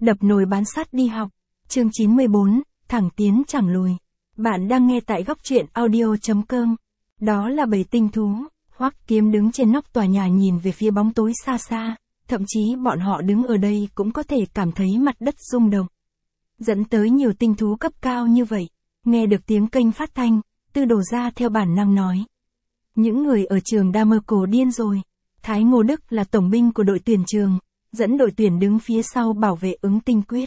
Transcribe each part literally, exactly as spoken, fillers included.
Đập nồi bán sắt đi học. Chương chín mươi bốn, thẳng tiến chẳng lùi. Bạn đang nghe tại góc truyện audio chấm com. Đó là bầy tinh thú. Hoắc Kiếm đứng trên nóc tòa nhà nhìn về phía bóng tối xa xa, thậm chí bọn họ đứng ở đây cũng có thể cảm thấy mặt đất rung động. Dẫn tới nhiều tinh thú cấp cao như vậy, nghe được tiếng kênh phát thanh, Tư Đồ Gia theo bản năng nói. Những người ở trường Đa Mơ Cổ điên rồi. Thái Ngô Đức là tổng binh của đội tuyển trường, dẫn đội tuyển đứng phía sau bảo vệ ứng tinh quyết.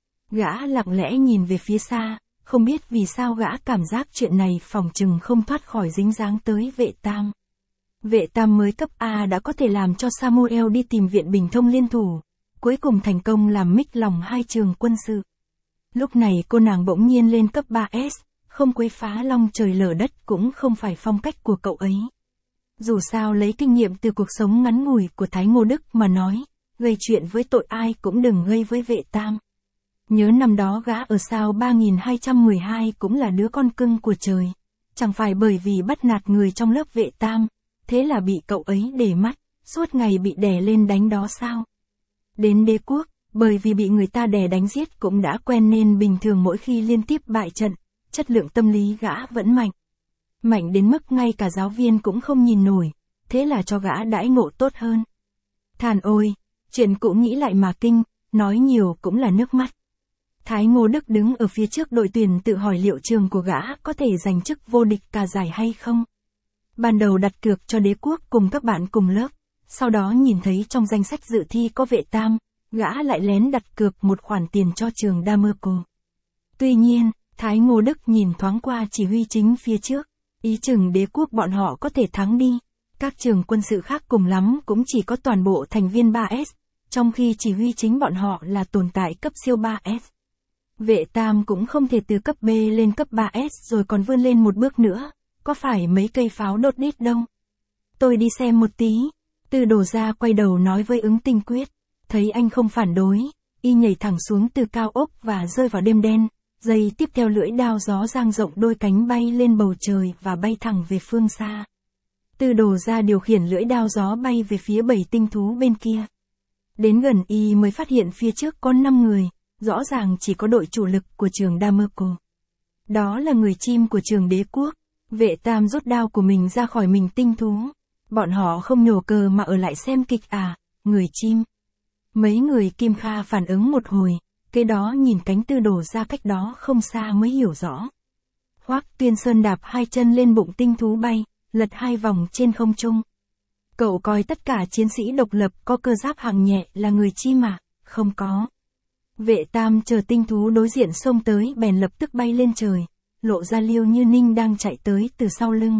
Gã lặng lẽ nhìn về phía xa, không biết vì sao gã cảm giác chuyện này phòng chừng không thoát khỏi dính dáng tới Vệ Tam. Vệ Tam mới cấp A đã có thể làm cho Samuel đi tìm viện Bình Thông liên thủ, cuối cùng thành công làm mích lòng hai trường quân sự. Lúc này cô nàng bỗng nhiên lên cấp ba S, không quấy phá long trời lở đất cũng không phải phong cách của cậu ấy. Dù sao lấy kinh nghiệm từ cuộc sống ngắn ngủi của Thái Ngô Đức mà nói, gây chuyện với tội ai cũng đừng gây với Vệ Tam. Nhớ năm đó gã ở sao ba nghìn hai trăm mười hai cũng là đứa con cưng của trời. Chẳng phải bởi vì bắt nạt người trong lớp Vệ Tam, thế là bị cậu ấy để mắt, suốt ngày bị đè lên đánh đó sao? Đến Đế Quốc, bởi vì bị người ta đè đánh giết cũng đã quen nên bình thường mỗi khi liên tiếp bại trận, chất lượng tâm lý gã vẫn mạnh. Mạnh đến mức ngay cả giáo viên cũng không nhìn nổi, thế là cho gã đãi ngộ tốt hơn. Thàn ôi, chuyện cũ nghĩ lại mà kinh, nói nhiều cũng là nước mắt. Thái Ngô Đức đứng ở phía trước đội tuyển tự hỏi liệu trường của gã có thể giành chức vô địch cả giải hay không. Ban đầu đặt cược cho Đế Quốc cùng các bạn cùng lớp, sau đó nhìn thấy trong danh sách dự thi có Vệ Tam, gã lại lén đặt cược một khoản tiền cho trường Đa Mơ Cổ. Tuy nhiên, Thái Ngô Đức nhìn thoáng qua chỉ huy chính phía trước, ý chừng Đế Quốc bọn họ có thể thắng đi. Các trường quân sự khác cùng lắm cũng chỉ có toàn bộ thành viên ba S, trong khi chỉ huy chính bọn họ là tồn tại cấp siêu ba S. Vệ Tam cũng không thể từ cấp B lên cấp ba S rồi còn vươn lên một bước nữa, có phải mấy cây pháo đốt đít đâu. Tôi đi xem một tí. Tư Đồ Gia quay đầu nói với ứng tinh quyết, thấy anh không phản đối, y nhảy thẳng xuống từ cao ốc và rơi vào đêm đen, giây tiếp theo lưỡi đao gió dang rộng đôi cánh bay lên bầu trời và bay thẳng về phương xa. Tư Đồ Gia điều khiển lưỡi đao gió bay về phía bảy tinh thú bên kia. Đến gần y mới phát hiện phía trước có năm người, rõ ràng chỉ có đội chủ lực của trường Đa Mơ Cổ. Đó là người chim của trường Đế Quốc. Vệ Tam rút đao của mình ra khỏi mình tinh thú. Bọn họ không nhổ cờ mà ở lại xem kịch à, người chim. Mấy người Kim Kha phản ứng một hồi, kế đó nhìn cánh Tư Đồ Gia cách đó không xa mới hiểu rõ. Hoắc Tuyên Sơn đạp hai chân lên bụng tinh thú bay, lật hai vòng trên không trung. Cậu coi tất cả chiến sĩ độc lập có cơ giáp hạng nhẹ là người chim à? Không có. Vệ Tam chờ tinh thú đối diện xông tới bèn lập tức bay lên trời, lộ ra Liêu Như Ninh đang chạy tới từ sau lưng.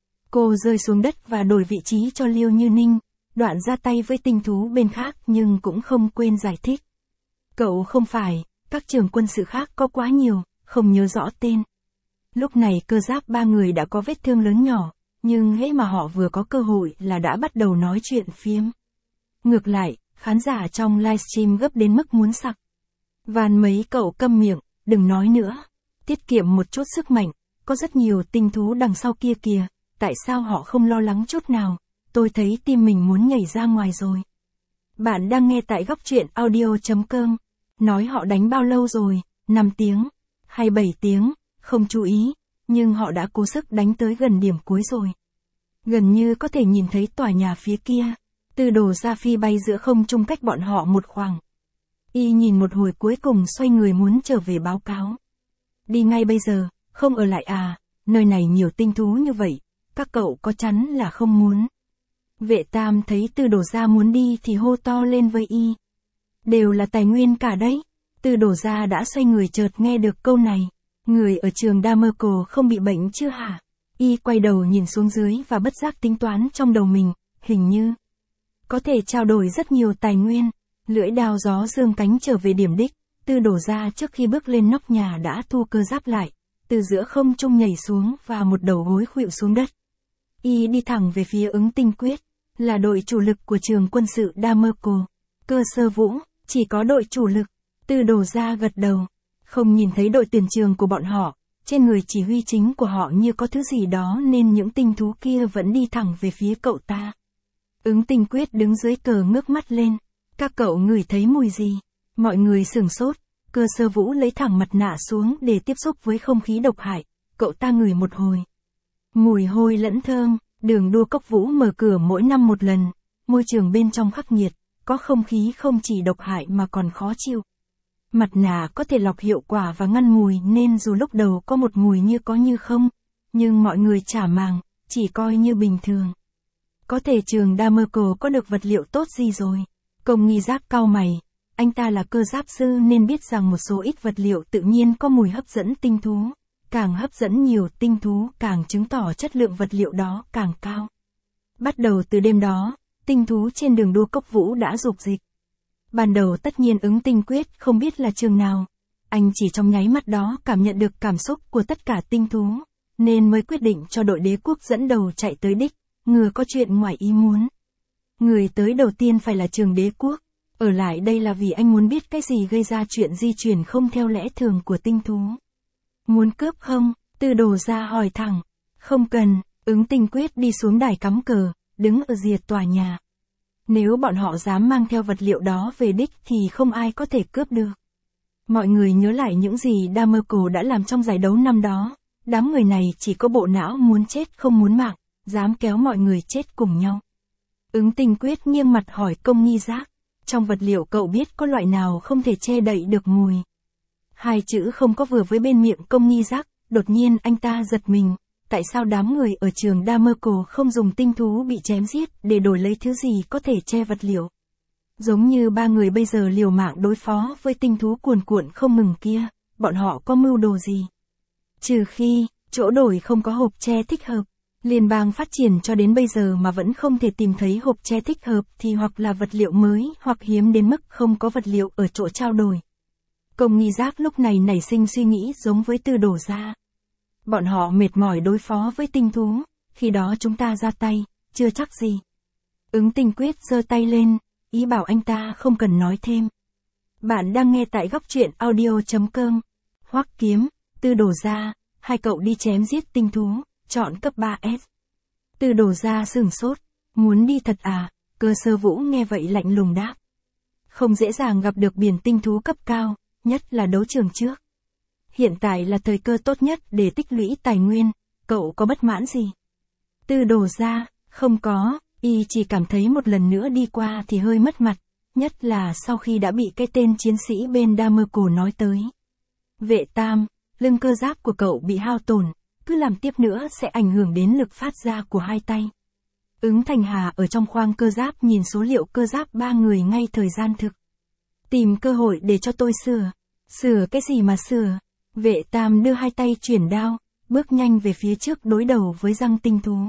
Cô rơi xuống đất và đổi vị trí cho Liêu Như Ninh, đoạn ra tay với tinh thú bên khác nhưng cũng không quên giải thích. Cậu không phải, các trường quân sự khác có quá nhiều, không nhớ rõ tên. Lúc này cơ giáp ba người đã có vết thương lớn nhỏ, nhưng hễ mà họ vừa có cơ hội là đã bắt đầu nói chuyện phiếm. Ngược lại, khán giả trong livestream gấp đến mức muốn sặc. Van mấy cậu câm miệng, đừng nói nữa. Tiết kiệm một chút sức mạnh, có rất nhiều tinh thú đằng sau kia kìa, tại sao họ không lo lắng chút nào, tôi thấy tim mình muốn nhảy ra ngoài rồi. Bạn đang nghe tại góc truyện audio chấm com, nói họ đánh bao lâu rồi, năm tiếng, hay bảy tiếng, không chú ý, nhưng họ đã cố sức đánh tới gần điểm cuối rồi. Gần như có thể nhìn thấy tòa nhà phía kia, Tư Đồ Gia phi bay giữa không trung cách bọn họ một khoảng. Y nhìn một hồi cuối cùng xoay người muốn trở về báo cáo. Đi ngay bây giờ, không ở lại à, nơi này nhiều tinh thú như vậy, các cậu có chắn là không muốn. Vệ Tam thấy Tư Đồ Gia muốn đi thì hô to lên với y. Đều là tài nguyên cả đấy. Tư Đồ Gia đã xoay người chợt nghe được câu này. Người ở trường Đa Mơ Cổ không bị bệnh chứ hả? Y quay đầu nhìn xuống dưới và bất giác tính toán trong đầu mình, hình như có thể trao đổi rất nhiều tài nguyên. Lưỡi đao gió dương cánh trở về điểm đích, Tư Đồ Gia trước khi bước lên nóc nhà đã thu cơ giáp lại, từ giữa không trung nhảy xuống và một đầu gối khuỵu xuống đất. Y đi thẳng về phía ứng tinh quyết, là đội chủ lực của trường quân sự Đa Mơ Cổ. Cơ sơ vũ, chỉ có đội chủ lực. Tư Đồ Gia gật đầu, không nhìn thấy đội tuyển trường của bọn họ, trên người chỉ huy chính của họ như có thứ gì đó nên những tinh thú kia vẫn đi thẳng về phía cậu ta. Ứng tinh quyết đứng dưới cờ ngước mắt lên. Các cậu ngửi thấy mùi gì? Mọi người sửng sốt, Cơ Sơ Vũ lấy thẳng mặt nạ xuống để tiếp xúc với không khí độc hại, cậu ta ngửi một hồi. Mùi hôi lẫn thơm, đường đua Cốc Vũ mở cửa mỗi năm một lần, môi trường bên trong khắc nghiệt, có không khí không chỉ độc hại mà còn khó chịu. Mặt nạ có thể lọc hiệu quả và ngăn mùi nên dù lúc đầu có một mùi như có như không, nhưng mọi người chả màng, chỉ coi như bình thường. Có thể trường Damerco có được vật liệu tốt gì rồi? Công nghi giác cau mày, anh ta là cơ giáp sư nên biết rằng một số ít vật liệu tự nhiên có mùi hấp dẫn tinh thú. Càng hấp dẫn nhiều tinh thú càng chứng tỏ chất lượng vật liệu đó càng cao. Bắt đầu từ đêm đó, tinh thú trên đường đua Cốc Vũ đã dục dịch. Ban đầu tất nhiên ứng tinh quyết không biết là trường nào. Anh chỉ trong nháy mắt đó cảm nhận được cảm xúc của tất cả tinh thú, nên mới quyết định cho đội đế quốc dẫn đầu chạy tới đích, ngừa có chuyện ngoài ý muốn. Người tới đầu tiên phải là trường đế quốc. Ở lại đây là vì anh muốn biết cái gì gây ra chuyện di chuyển không theo lẽ thường của tinh thú. Muốn cướp không? Tư Đồ Gia hỏi thẳng. Không cần, ứng tinh quyết đi xuống đài cắm cờ, đứng ở rìa tòa nhà. Nếu bọn họ dám mang theo vật liệu đó về đích thì không ai có thể cướp được. Mọi người nhớ lại những gì Damerco đã làm trong giải đấu năm đó. Đám người này chỉ có bộ não muốn chết không muốn mạng, dám kéo mọi người chết cùng nhau. Ứng tinh quyết nghiêng mặt hỏi công nghi giác. Trong vật liệu cậu biết có loại nào không thể che đậy được mùi? Hai chữ không có vừa với bên miệng công nghi giác, đột nhiên anh ta giật mình. Tại sao đám người ở trường Damerco không dùng tinh thú bị chém giết để đổi lấy thứ gì có thể che vật liệu? Giống như ba người bây giờ liều mạng đối phó với tinh thú cuồn cuộn không ngừng kia, bọn họ có mưu đồ gì? Trừ khi, chỗ đổi không có hộp che thích hợp. Liên bang phát triển cho đến bây giờ mà vẫn không thể tìm thấy hộp che thích hợp thì hoặc là vật liệu mới hoặc hiếm đến mức không có vật liệu ở chỗ trao đổi. Công nghi giác lúc này nảy sinh suy nghĩ giống với Tư Đồ Gia. Bọn họ mệt mỏi đối phó với tinh thú, khi đó chúng ta ra tay, chưa chắc gì. Ứng tinh quyết giơ tay lên, ý bảo anh ta không cần nói thêm. Bạn đang nghe tại góc truyện audio chấm com. Hoắc Kiếm, Tư Đồ Gia, hai cậu đi chém giết tinh thú, chọn cấp ba S. Tư Đồ Gia sửng sốt, muốn đi thật à? Cơ Sơ Vũ nghe vậy lạnh lùng đáp. Không dễ dàng gặp được biển tinh thú cấp cao, nhất là đấu trường trước. Hiện tại là thời cơ tốt nhất để tích lũy tài nguyên, cậu có bất mãn gì? Tư Đồ Gia, không có, y chỉ cảm thấy một lần nữa đi qua thì hơi mất mặt, nhất là sau khi đã bị cái tên chiến sĩ bên Damerco nói tới. Vệ Tam, lưng cơ giáp của cậu bị hao tổn, cứ làm tiếp nữa sẽ ảnh hưởng đến lực phát ra của hai tay. Ứng Thành Hà ở trong khoang cơ giáp nhìn số liệu cơ giáp ba người ngay thời gian thực. Tìm cơ hội để cho tôi sửa. Sửa cái gì mà sửa? Vệ Tam đưa hai tay chuyển đao, bước nhanh về phía trước đối đầu với răng tinh thú.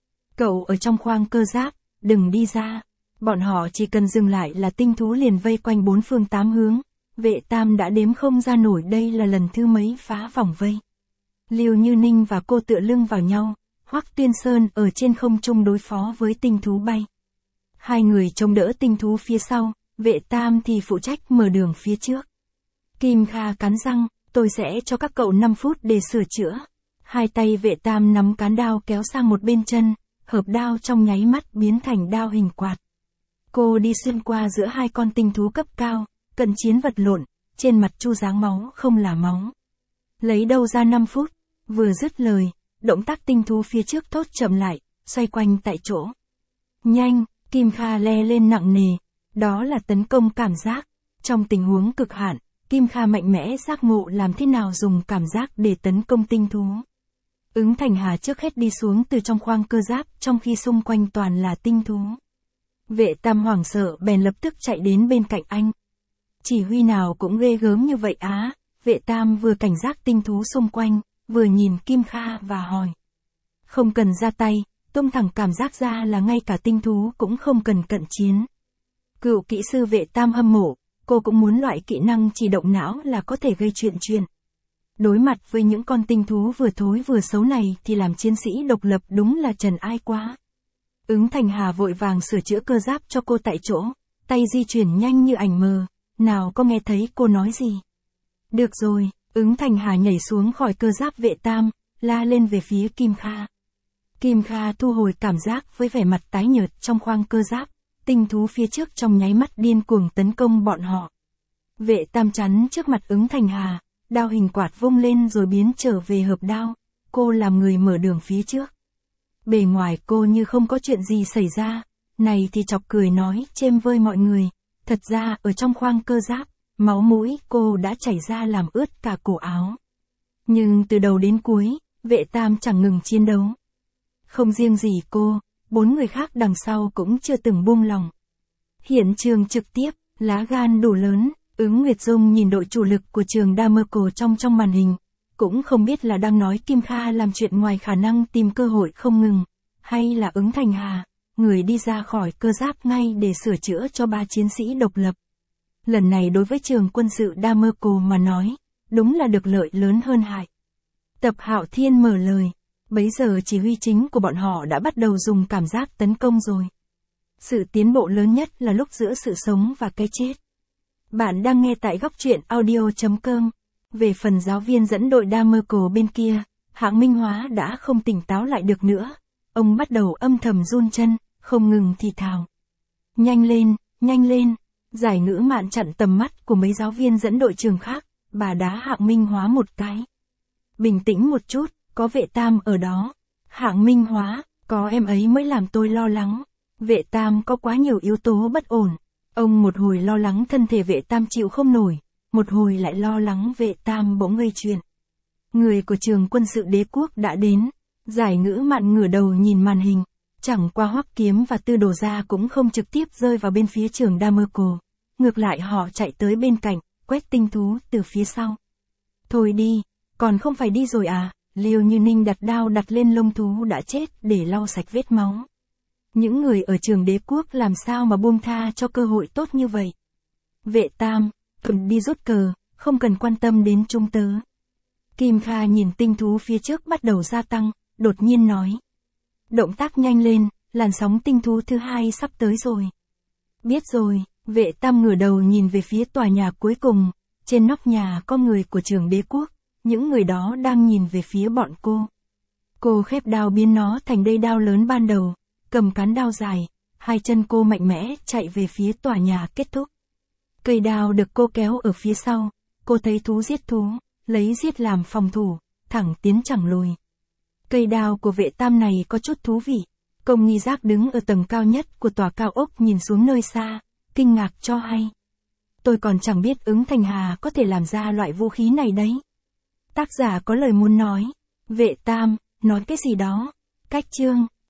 Cậu ở trong khoang cơ giáp, đừng đi ra. Bọn họ chỉ cần dừng lại là tinh thú liền vây quanh bốn phương tám hướng. Vệ Tam đã đếm không ra nổi đây là lần thứ mấy phá vòng vây. Liêu Như Ninh và cô tựa lưng vào nhau, Hoắc Tuyên Sơn ở trên không trung đối phó với tinh thú bay. Hai người chống đỡ tinh thú phía sau, Vệ Tam thì phụ trách mở đường phía trước. Kim Kha cắn răng, tôi sẽ cho các cậu năm phút để sửa chữa. Hai tay Vệ Tam nắm cán đao kéo sang một bên chân, hợp đao trong nháy mắt biến thành đao hình quạt. Cô đi xuyên qua giữa hai con tinh thú cấp cao, cận chiến vật lộn, trên mặt Chu dáng máu không là máu. Lấy đâu ra năm phút, vừa dứt lời, động tác tinh thú phía trước thốt chậm lại, xoay quanh tại chỗ. Nhanh, Kim Kha le lên nặng nề, đó là tấn công cảm giác. Trong tình huống cực hạn, Kim Kha mạnh mẽ giác ngộ làm thế nào dùng cảm giác để tấn công tinh thú. Ứng Thành Hà trước hết đi xuống từ trong khoang cơ giáp trong khi xung quanh toàn là tinh thú. Vệ Tam hoảng sợ bèn lập tức chạy đến bên cạnh anh. Chỉ huy nào cũng ghê gớm như vậy á. Vệ Tam vừa cảnh giác tinh thú xung quanh, vừa nhìn Kim Kha và hỏi. Không cần ra tay, tung thẳng cảm giác ra là ngay cả tinh thú cũng không cần cận chiến. Cựu kỹ sư Vệ Tam hâm mộ, cô cũng muốn loại kỹ năng chỉ động não là có thể gây chuyện chuyện. Đối mặt với những con tinh thú vừa thối vừa xấu này thì làm chiến sĩ độc lập đúng là trần ai quá. Ứng Thành Hà vội vàng sửa chữa cơ giáp cho cô tại chỗ, tay di chuyển nhanh như ảnh mờ, nào có nghe thấy cô nói gì. Được rồi, Ứng Thành Hà nhảy xuống khỏi cơ giáp Vệ Tam, la lên về phía Kim Kha. Kim Kha thu hồi cảm giác với vẻ mặt tái nhợt trong khoang cơ giáp, tinh thú phía trước trong nháy mắt điên cuồng tấn công bọn họ. Vệ Tam chắn trước mặt Ứng Thành Hà, đao hình quạt vung lên rồi biến trở về hợp đao, cô làm người mở đường phía trước. Bề ngoài cô như không có chuyện gì xảy ra, này thì chọc cười nói chêm vơi mọi người, thật ra ở trong khoang cơ giáp, máu mũi cô đã chảy ra làm ướt cả cổ áo. Nhưng từ đầu đến cuối, Vệ Tam chẳng ngừng chiến đấu. Không riêng gì cô, bốn người khác đằng sau cũng chưa từng buông lòng. Hiện trường trực tiếp, lá gan đủ lớn, Ứng Nguyệt Dung nhìn đội chủ lực của trường Damerco trong trong màn hình, cũng không biết là đang nói Kim Kha làm chuyện ngoài khả năng tìm cơ hội không ngừng, hay là Ứng Thành Hà, người đi ra khỏi cơ giáp ngay để sửa chữa cho ba chiến sĩ độc lập. Lần này đối với trường quân sự Damerco mà nói, đúng là được lợi lớn hơn hại. Tập Hạo Thiên mở lời, bấy giờ chỉ huy chính của bọn họ đã bắt đầu dùng cảm giác tấn công rồi. Sự tiến bộ lớn nhất là lúc giữa sự sống và cái chết. Bạn đang nghe tại góc truyện audio chấm com. Về phần giáo viên dẫn đội Damerco bên kia, Hạng Minh Hóa đã không tỉnh táo lại được nữa. Ông bắt đầu âm thầm run chân, không ngừng thì thào. Nhanh lên, nhanh lên. Giải ngữ mạn chặn tầm mắt của mấy giáo viên dẫn đội trường khác, bà đá Hạng Minh Hóa một cái. Bình tĩnh một chút, có Vệ Tam ở đó. Hạng Minh Hóa, có em ấy mới làm tôi lo lắng. Vệ Tam có quá nhiều yếu tố bất ổn. Ông một hồi lo lắng thân thể Vệ Tam chịu không nổi, một hồi lại lo lắng Vệ Tam bỗng gây chuyện. Người của trường quân sự đế quốc đã đến. Giải ngữ mạn ngửa đầu nhìn màn hình. Chẳng qua Hoắc Kiếm và Tư Đồ Gia cũng không trực tiếp rơi vào bên phía trường Damerco. Ngược lại họ chạy tới bên cạnh, quét tinh thú từ phía sau. Thôi đi, còn không phải đi rồi à? Liêu Như Ninh đặt đao đặt lên lông thú đã chết để lau sạch vết máu. Những người ở trường đế quốc làm sao mà buông tha cho cơ hội tốt như vậy? Vệ Tam, cần đi rút cờ, không cần quan tâm đến trung tớ. Kim Kha nhìn tinh thú phía trước bắt đầu gia tăng, đột nhiên nói. Động tác nhanh lên, làn sóng tinh thú thứ hai sắp tới rồi. Biết rồi, Vệ Tam ngửa đầu nhìn về phía tòa nhà cuối cùng, trên nóc nhà có người của trường đế quốc, những người đó đang nhìn về phía bọn cô. Cô khép đao biến nó thành cây đao lớn ban đầu, cầm cán đao dài, hai chân cô mạnh mẽ chạy về phía tòa nhà kết thúc. Cây đao được cô kéo ở phía sau, cô thấy thú giết thú, lấy giết làm phòng thủ, thẳng tiến chẳng lùi. Cây đao của Vệ Tam này có chút thú vị. Công nghi giác đứng ở tầng cao nhất của tòa cao ốc nhìn xuống nơi xa, kinh ngạc cho hay. Tôi còn chẳng biết Ứng Thành Hà có thể làm ra loại vũ khí này đấy. Tác giả có lời muốn nói. Vệ Tam, nói cái gì đó. Cách chương.